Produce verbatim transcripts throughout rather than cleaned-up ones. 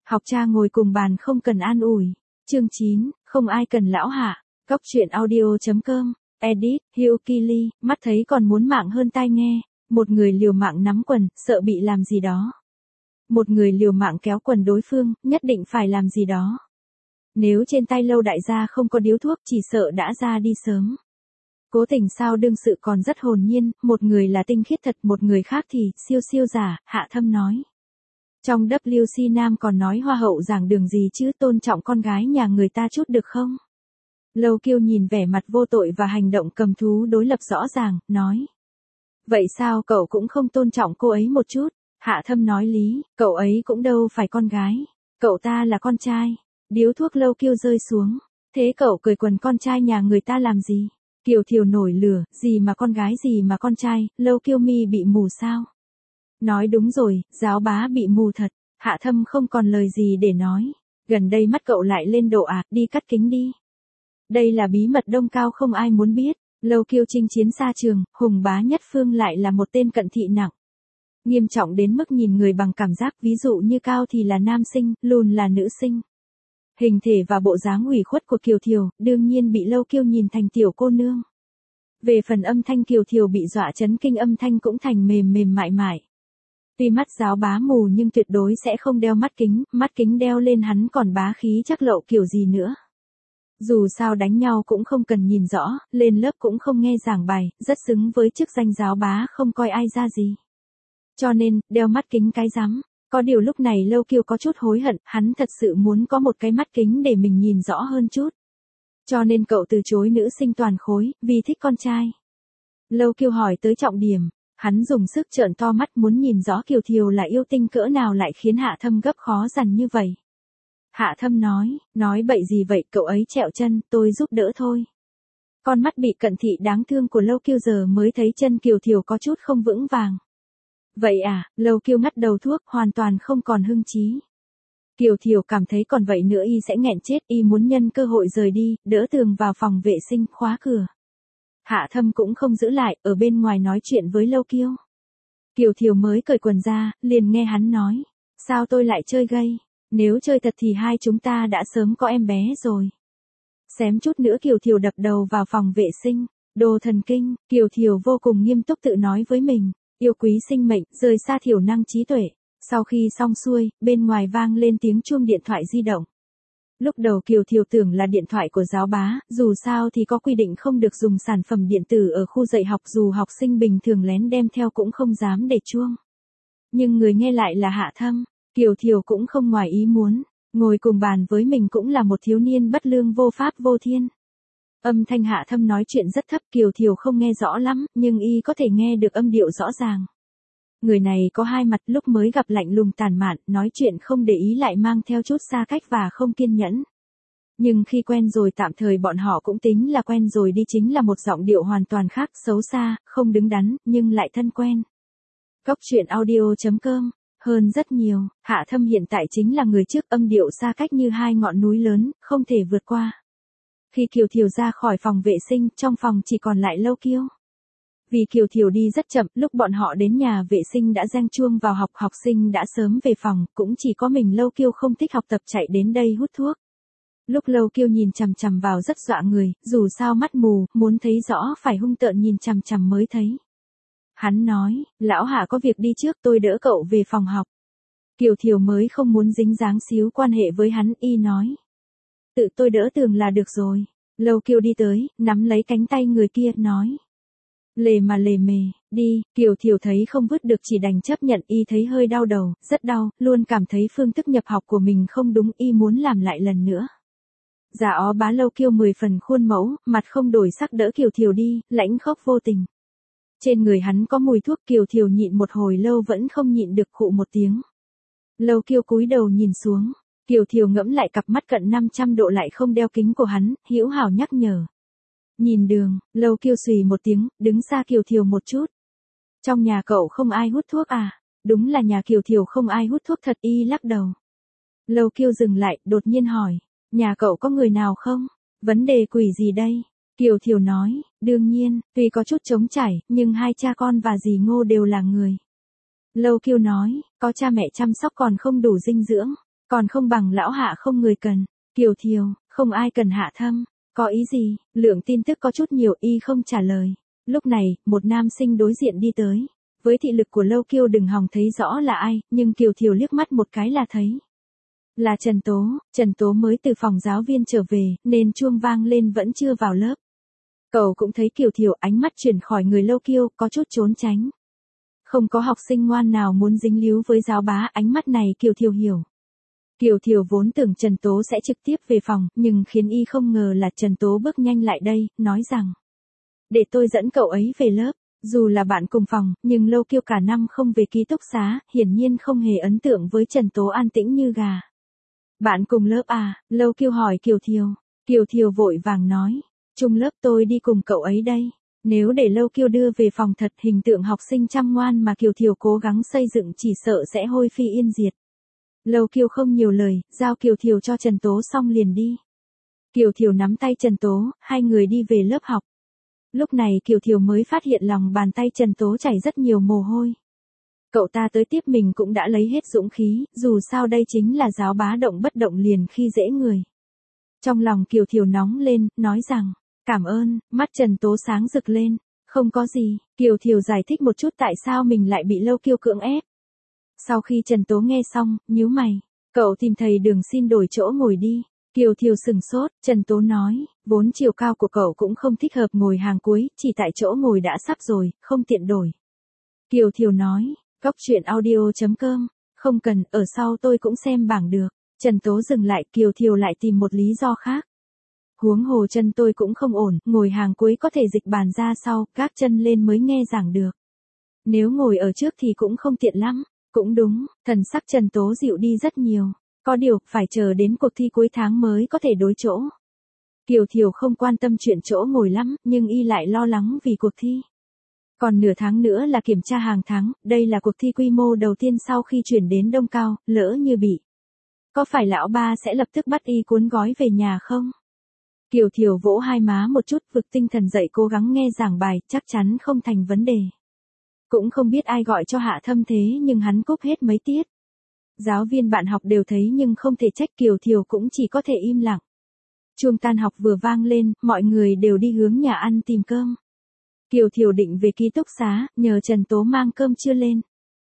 Học cha ngồi cùng bàn không cần an ủi. Chương chín, không ai cần lão hạ. Cóc truyện audio.com, edit, Hugh Keely, mắt thấy còn muốn mạng hơn tai nghe. Một người liều mạng nắm quần, sợ bị làm gì đó. Một người liều mạng kéo quần đối phương, nhất định phải làm gì đó. Nếu trên tay Lâu đại gia không có điếu thuốc chỉ sợ đã ra đi sớm. Cố Tình sao đương sự còn rất hồn nhiên, một người là tinh khiết thật, một người khác thì siêu siêu giả, Hạ Thâm nói. Trong W C Nam còn nói hoa hậu giảng đường gì chứ, tôn trọng con gái nhà người ta chút được không? Lâu Kiêu nhìn vẻ mặt vô tội và hành động cầm thú đối lập rõ ràng, nói. Vậy sao cậu cũng không tôn trọng cô ấy một chút? Hạ Thâm nói lý, cậu ấy cũng đâu phải con gái. Cậu ta là con trai. Điếu thuốc Lâu Kiêu rơi xuống. Thế cậu cười quần con trai nhà người ta làm gì? Kiều Thiều nổi lửa, gì mà con gái gì mà con trai, Lâu Kiêu mi bị mù sao? Nói đúng rồi, giáo bá bị mù thật. Hạ Thâm không còn lời gì để nói. Gần đây mắt cậu lại lên độ à, đi cắt kính đi. Đây là bí mật đông cao không ai muốn biết. Lâu Kiêu chinh chiến xa trường, Hùng Bá Nhất Phương lại là một tên cận thị nặng. Nghiêm trọng đến mức nhìn người bằng cảm giác, ví dụ như cao thì là nam sinh, lùn là nữ sinh. Hình thể và bộ dáng ủy khuất của Kiều Thiều, đương nhiên bị Lâu Kiêu nhìn thành tiểu cô nương. Về phần âm thanh, Kiều Thiều bị dọa chấn kinh, âm thanh cũng thành mềm mềm mại mại. Tuy mắt giáo bá mù nhưng tuyệt đối sẽ không đeo mắt kính, mắt kính đeo lên hắn còn bá khí chắc lậu kiểu gì nữa. Dù sao đánh nhau cũng không cần nhìn rõ, lên lớp cũng không nghe giảng bài, rất xứng với chức danh giáo bá không coi ai ra gì. Cho nên, đeo mắt kính cái rắm. Có điều lúc này Lâu Kiêu có chút hối hận, hắn thật sự muốn có một cái mắt kính để mình nhìn rõ hơn chút. Cho nên cậu từ chối nữ sinh toàn khối, vì thích con trai. Lâu Kiêu hỏi tới trọng điểm, hắn dùng sức trợn to mắt muốn nhìn rõ Kiều Thiều là yêu tinh cỡ nào lại khiến Hạ Thâm gấp khó dằn như vậy. Hạ Thâm nói, nói bậy gì vậy, cậu ấy trẹo chân, tôi giúp đỡ thôi. Con mắt bị cận thị đáng thương của Lâu Kiêu giờ mới thấy chân Kiều Thiều có chút không vững vàng. Vậy à, Lâu Kiêu ngắt đầu thuốc, hoàn toàn không còn hưng trí. Kiều Thiều cảm thấy còn vậy nữa y sẽ nghẹn chết, y muốn nhân cơ hội rời đi, đỡ tường vào phòng vệ sinh, khóa cửa. Hạ Thâm cũng không giữ lại, ở bên ngoài nói chuyện với Lâu Kiêu. Kiều Thiều mới cởi quần ra, liền nghe hắn nói, sao tôi lại chơi gay, nếu chơi thật thì hai chúng ta đã sớm có em bé rồi. Xém chút nữa Kiều Thiều đập đầu vào phòng vệ sinh, đồ thần kinh, Kiều Thiều vô cùng nghiêm túc tự nói với mình. Yêu quý sinh mệnh, rời xa thiểu năng trí tuệ. Sau khi xong xuôi, bên ngoài vang lên tiếng chuông điện thoại di động. Lúc đầu Kiều Thiều tưởng là điện thoại của giáo bá, dù sao thì có quy định không được dùng sản phẩm điện tử ở khu dạy học, dù học sinh bình thường lén đem theo cũng không dám để chuông. Nhưng người nghe lại là Hạ Thâm, Kiều Thiều cũng không ngoài ý muốn, ngồi cùng bàn với mình cũng là một thiếu niên bất lương vô pháp vô thiên. Âm thanh Hạ Thâm nói chuyện rất thấp, Kiều Thiều không nghe rõ lắm, nhưng y có thể nghe được âm điệu rõ ràng. Người này có hai mặt, lúc mới gặp lạnh lùng tàn mạn, nói chuyện không để ý lại mang theo chút xa cách và không kiên nhẫn. Nhưng khi quen rồi, tạm thời bọn họ cũng tính là quen rồi đi, chính là một giọng điệu hoàn toàn khác, xấu xa, không đứng đắn, nhưng lại thân quen. Cóc truyện audio.com, hơn rất nhiều, Hạ Thâm hiện tại chính là người trước, âm điệu xa cách như hai ngọn núi lớn, không thể vượt qua. Khi Kiều Thiều ra khỏi phòng vệ sinh, trong phòng chỉ còn lại Lâu Kiêu. Vì Kiều Thiều đi rất chậm, lúc bọn họ đến nhà vệ sinh đã reng chuông vào học, học sinh đã sớm về phòng, cũng chỉ có mình Lâu Kiêu không thích học tập chạy đến đây hút thuốc. Lúc Lâu Kiêu nhìn chằm chằm vào rất dọa người, dù sao mắt mù, muốn thấy rõ phải hung tợn nhìn chằm chằm mới thấy. Hắn nói, lão Hạ có việc đi trước, tôi đỡ cậu về phòng học. Kiều Thiều mới không muốn dính dáng xíu quan hệ với hắn, y nói. Tự tôi đỡ tường là được rồi. Lâu Kiêu đi tới, nắm lấy cánh tay người kia, nói. Lề mà lề mề, đi, Kiều Thiều thấy không vứt được chỉ đành chấp nhận, y thấy hơi đau đầu, rất đau, luôn cảm thấy phương thức nhập học của mình không đúng, y muốn làm lại lần nữa. Dạ ó bá Lâu Kiêu mười phần khuôn mẫu, mặt không đổi sắc đỡ Kiều Thiều đi, lãnh khốc vô tình. Trên người hắn có mùi thuốc, Kiều Thiều nhịn một hồi lâu vẫn không nhịn được khụ một tiếng. Lâu Kiêu cúi đầu nhìn xuống. Kiều Thiều ngẫm lại cặp mắt cận năm trăm độ lại không đeo kính của hắn, hữu hảo nhắc nhở. Nhìn đường, Lâu Kiêu xùy một tiếng, đứng xa Kiều Thiều một chút. Trong nhà cậu không ai hút thuốc à? Đúng là nhà Kiều Thiều không ai hút thuốc thật, y lắc đầu. Lâu Kiêu dừng lại, đột nhiên hỏi, nhà cậu có người nào không? Vấn đề quỷ gì đây? Kiều Thiều nói, đương nhiên, tuy có chút trống trải, nhưng hai cha con và dì Ngô đều là người. Lâu Kiêu nói, có cha mẹ chăm sóc còn không đủ dinh dưỡng. Còn không bằng lão hạ không người cần. Kiều Thiều, không ai cần Hạ Thâm. Có ý gì? Lượng tin tức có chút nhiều, y không trả lời. Lúc này, một nam sinh đối diện đi tới. Với thị lực của Lâu Kiêu đừng hòng thấy rõ là ai, nhưng Kiều Thiều liếc mắt một cái là thấy. Là Trần Tố, Trần Tố mới từ phòng giáo viên trở về, nên chuông vang lên vẫn chưa vào lớp. Cậu cũng thấy Kiều Thiều, ánh mắt chuyển khỏi người Lâu Kiêu, có chút trốn tránh. Không có học sinh ngoan nào muốn dính líu với giáo bá, ánh mắt này Kiều Thiều hiểu. Kiều Thiều vốn tưởng Trần Tố sẽ trực tiếp về phòng, nhưng khiến y không ngờ là Trần Tố bước nhanh lại đây, nói rằng. Để tôi dẫn cậu ấy về lớp. Dù là bạn cùng phòng, nhưng Lâu Kiêu cả năm không về ký túc xá, hiển nhiên không hề ấn tượng với Trần Tố an tĩnh như gà. Bạn cùng lớp à? Lâu Kiêu hỏi Kiều Thiều. Kiều Thiều vội vàng nói. Chung lớp tôi đi cùng cậu ấy đây. Nếu để Lâu Kiêu đưa về phòng thật, hình tượng học sinh chăm ngoan mà Kiều Thiều cố gắng xây dựng chỉ sợ sẽ hôi phi yên diệt. Lâu Kiêu không nhiều lời, giao Kiều Thiều cho Trần Tố xong liền đi. Kiều Thiều nắm tay Trần Tố, hai người đi về lớp học. Lúc này Kiều Thiều mới phát hiện lòng bàn tay Trần Tố chảy rất nhiều mồ hôi. Cậu ta tới tiếp mình cũng đã lấy hết dũng khí, dù sao đây chính là giáo bá động bất động liền khi dễ người. Trong lòng Kiều Thiều nóng lên, nói rằng, cảm ơn, mắt Trần Tố sáng rực lên, không có gì, Kiều Thiều giải thích một chút tại sao mình lại bị Lâu Kiêu cưỡng ép. Sau khi Trần Tố nghe xong, nhíu mày, cậu tìm thầy Đường xin đổi chỗ ngồi đi. Kiều Thiều sừng sốt, Trần Tố nói, vốn chiều cao của cậu cũng không thích hợp ngồi hàng cuối, chỉ tại chỗ ngồi đã sắp rồi, không tiện đổi. Kiều Thiều nói, Cóc truyện audio chấm com, không cần, ở sau tôi cũng xem bảng được. Trần Tố dừng lại, Kiều Thiều lại tìm một lý do khác. Huống hồ chân tôi cũng không ổn, ngồi hàng cuối có thể dịch bàn ra sau, gác chân lên mới nghe giảng được. Nếu ngồi ở trước thì cũng không tiện lắm. Cũng đúng, thần sắc Trần Tố dịu đi rất nhiều. Có điều, phải chờ đến cuộc thi cuối tháng mới có thể đối chỗ. Kiều Thiều không quan tâm chuyện chỗ ngồi lắm, nhưng y lại lo lắng vì cuộc thi. Còn nửa tháng nữa là kiểm tra hàng tháng, đây là cuộc thi quy mô đầu tiên sau khi chuyển đến Đông Cao, lỡ như bị. Có phải lão ba sẽ lập tức bắt y cuốn gói về nhà không? Kiều Thiều vỗ hai má một chút, vực tinh thần dậy cố gắng nghe giảng bài, chắc chắn không thành vấn đề. Cũng không biết ai gọi cho Hạ Thâm thế nhưng hắn cúp hết mấy tiết. Giáo viên bạn học đều thấy nhưng không thể trách, Kiều Thiều cũng chỉ có thể im lặng. Chuông tan học vừa vang lên, mọi người đều đi hướng nhà ăn tìm cơm. Kiều Thiều định về ký túc xá, nhờ Trần Tố mang cơm trưa lên.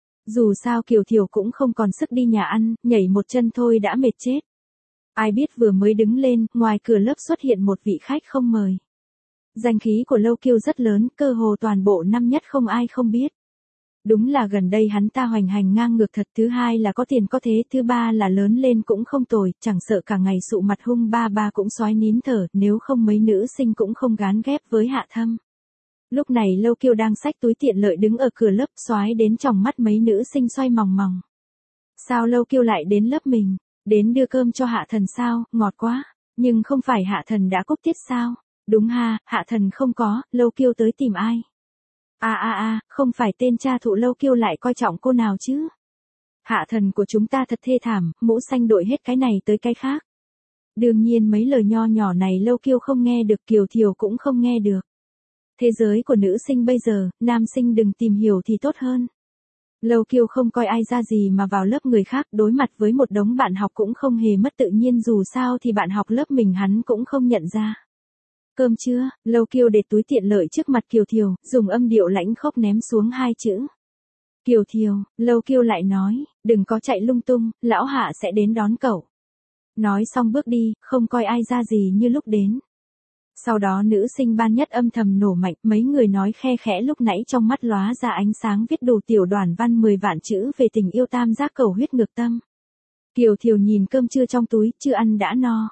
Dù sao Kiều Thiều cũng không còn sức đi nhà ăn, nhảy một chân thôi đã mệt chết. Ai biết vừa mới đứng lên, ngoài cửa lớp xuất hiện một vị khách không mời. Danh khí của Lâu Kiêu rất lớn, cơ hồ toàn bộ năm nhất không ai không biết. Đúng là gần đây hắn ta hoành hành ngang ngược thật, thứ hai là có tiền có thế, thứ ba là lớn lên cũng không tồi, chẳng sợ cả ngày sụ mặt hung ba ba cũng xoái nín thở, nếu không mấy nữ sinh cũng không gán ghép với Hạ Thâm. Lúc này Lâu Kiêu đang xách túi tiện lợi đứng ở cửa lớp, xoái đến tròng mắt mấy nữ sinh xoay mòng mòng. Sao Lâu Kiêu lại đến lớp mình? Đến đưa cơm cho Hạ Thần sao, ngọt quá. Nhưng không phải Hạ Thần đã cúp tiết sao? Đúng ha, Hạ Thần không có, Lâu Kiêu tới tìm ai? À à à, không phải tên cha thụ Lâu Kiêu lại coi trọng cô nào chứ? Hạ Thần của chúng ta thật thê thảm, mũ xanh đội hết cái này tới cái khác. Đương nhiên mấy lời nho nhỏ này Lâu Kiêu không nghe được, Kiều Thiều cũng không nghe được. Thế giới của nữ sinh bây giờ, nam sinh đừng tìm hiểu thì tốt hơn. Lâu Kiêu không coi ai ra gì mà vào lớp người khác, đối mặt với một đống bạn học cũng không hề mất tự nhiên, dù sao thì bạn học lớp mình hắn cũng không nhận ra. Cơm chưa? Lâu Kiêu để túi tiện lợi trước mặt Kiều Thiều, dùng âm điệu lãnh khốc ném xuống hai chữ. Kiều Thiều, Lâu Kiêu lại nói, đừng có chạy lung tung, lão Hạ sẽ đến đón cậu. Nói xong bước đi, không coi ai ra gì như lúc đến. Sau đó nữ sinh ban nhất âm thầm nổ mạnh, mấy người nói khe khẽ lúc nãy trong mắt lóa ra ánh sáng, viết đủ tiểu đoàn văn mười vạn chữ về tình yêu tam giác cầu huyết ngược tâm. Kiều Thiều nhìn cơm trưa trong túi, chưa ăn đã no.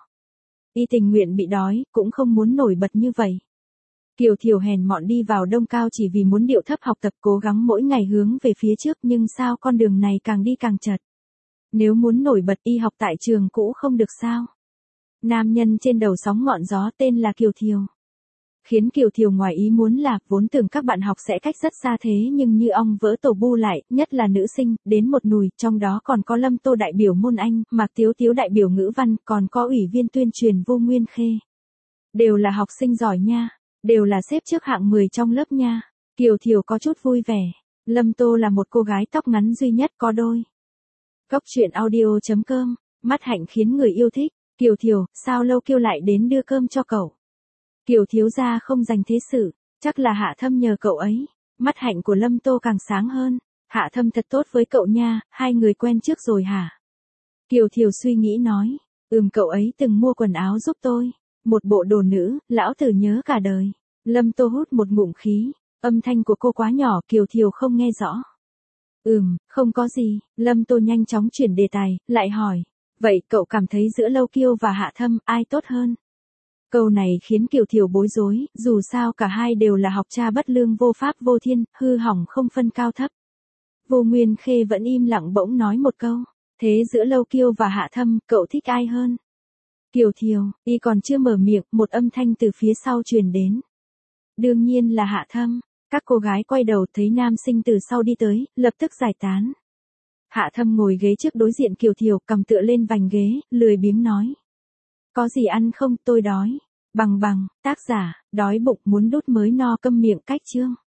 Y tình nguyện bị đói, cũng không muốn nổi bật như vậy. Kiều Thiều hèn mọn đi vào Đông Cao chỉ vì muốn điệu thấp học tập, cố gắng mỗi ngày hướng về phía trước, nhưng sao con đường này càng đi càng chật. Nếu muốn nổi bật y học tại trường cũ không được sao? Nam nhân trên đầu sóng ngọn gió tên là Kiều Thiều. Khiến Kiều Thiều ngoài ý muốn là, vốn tưởng các bạn học sẽ cách rất xa thế nhưng như ong vỡ tổ bu lại, nhất là nữ sinh, đến một nùi, trong đó còn có Lâm Tô đại biểu môn Anh, Mạc Tiếu Tiếu đại biểu ngữ văn, còn có ủy viên tuyên truyền Vô Nguyên Khê. Đều là học sinh giỏi nha, đều là xếp trước hạng mười trong lớp nha. Kiều Thiều có chút vui vẻ. Lâm Tô là một cô gái tóc ngắn duy nhất có đôi. Cóc truyện audio chấm com Mắt Hạnh khiến người yêu thích. Kiều Thiều, sao Lâu Kiêu lại đến đưa cơm cho cậu? Kiều thiếu gia không dành thế sự, chắc là Hạ Thâm nhờ cậu ấy. Mắt Hạnh của Lâm Tô càng sáng hơn. Hạ Thâm thật tốt với cậu nha, hai người quen trước rồi hả? Kiều Thiều suy nghĩ nói, ừm cậu ấy từng mua quần áo giúp tôi. Một bộ đồ nữ, lão tử nhớ cả đời. Lâm Tô hút một ngụm khí, âm thanh của cô quá nhỏ Kiều Thiều không nghe rõ. Ừm, không có gì, Lâm Tô nhanh chóng chuyển đề tài, lại hỏi. Vậy cậu cảm thấy giữa Lâu Kiêu và Hạ Thâm ai tốt hơn? Câu này khiến Kiều Thiều bối rối, dù sao cả hai đều là học trò bất lương vô pháp vô thiên, hư hỏng không phân cao thấp. Vô Nguyên Khê vẫn im lặng bỗng nói một câu. Thế giữa Lâu Kiêu và Hạ Thâm, cậu thích ai hơn? Kiều Thiều, y còn chưa mở miệng, một âm thanh từ phía sau truyền đến. Đương nhiên là Hạ Thâm. Các cô gái quay đầu thấy nam sinh từ sau đi tới, lập tức giải tán. Hạ Thâm ngồi ghế trước đối diện Kiều Thiều, cầm tựa lên vành ghế, lười biếng nói. Có gì ăn không, tôi đói. Bằng bằng, tác giả, đói bụng muốn đút mới no câm miệng cách chương.